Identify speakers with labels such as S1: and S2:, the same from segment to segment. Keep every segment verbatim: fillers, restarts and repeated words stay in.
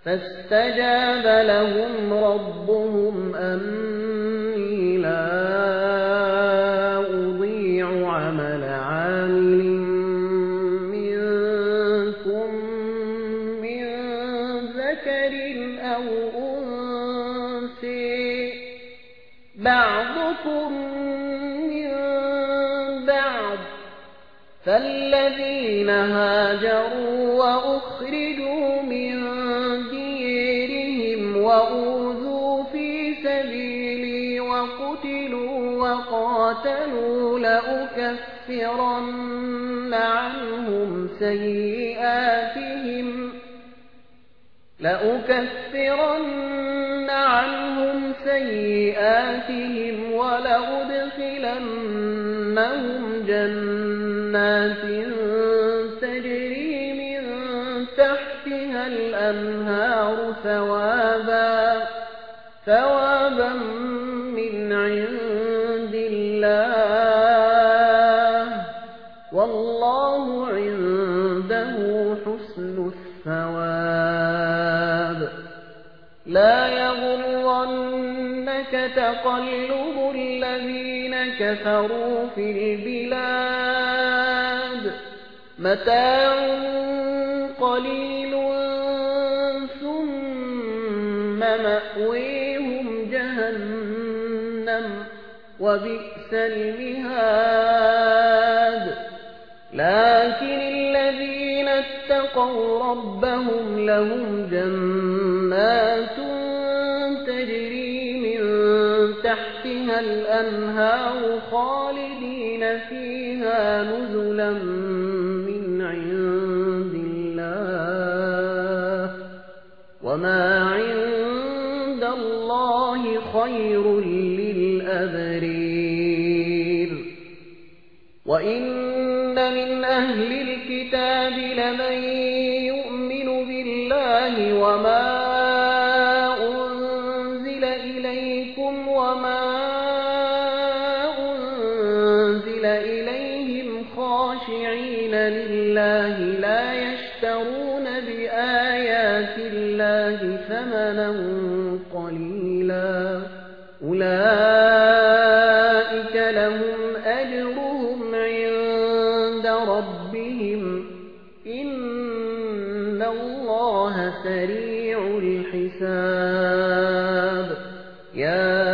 S1: فاستجاب لهم ربهم أني لا أضيع عمل عامل منكم من ذكر أو أنثى بعضكم من بعض فالذين هاجروا وأخرجوا من وأوذوا في سبيلي وقتلوا وقاتلوا لأكفرن عنهم سيئاتهم لأكفرن عنهم سيئاتهم ولأدخلنهم جنات تجري من تحتها الأنهار ثوابا ثوابا من عند الله والله عنده حسن الثواب لا يغرنك تقلب الذين كفروا في البلاد متاع قليل ثم مأويهم جهنم وبئس المهاد لكن الذين اتقوا ربهم لهم جنات تجري من تحتها الأنهار خالدين فيها نزلا من عند الله وما عند الله خير للأبرير وإن من أهل الكتاب لمن يؤمن بالله وما أنزل إليكم وما أنزل إليهم خاشعين لله لا يشترون بآيات الله ثمنا قليلا أولئك لهم أجرهم عند ربهم إن الله سريع الحساب يا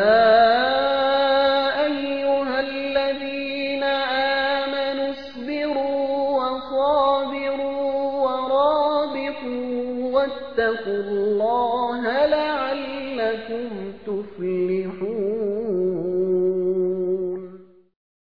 S1: أيها الذين آمنوا اصبروا وصابروا ورابطوا واتقوا الله لعلكم تفلحون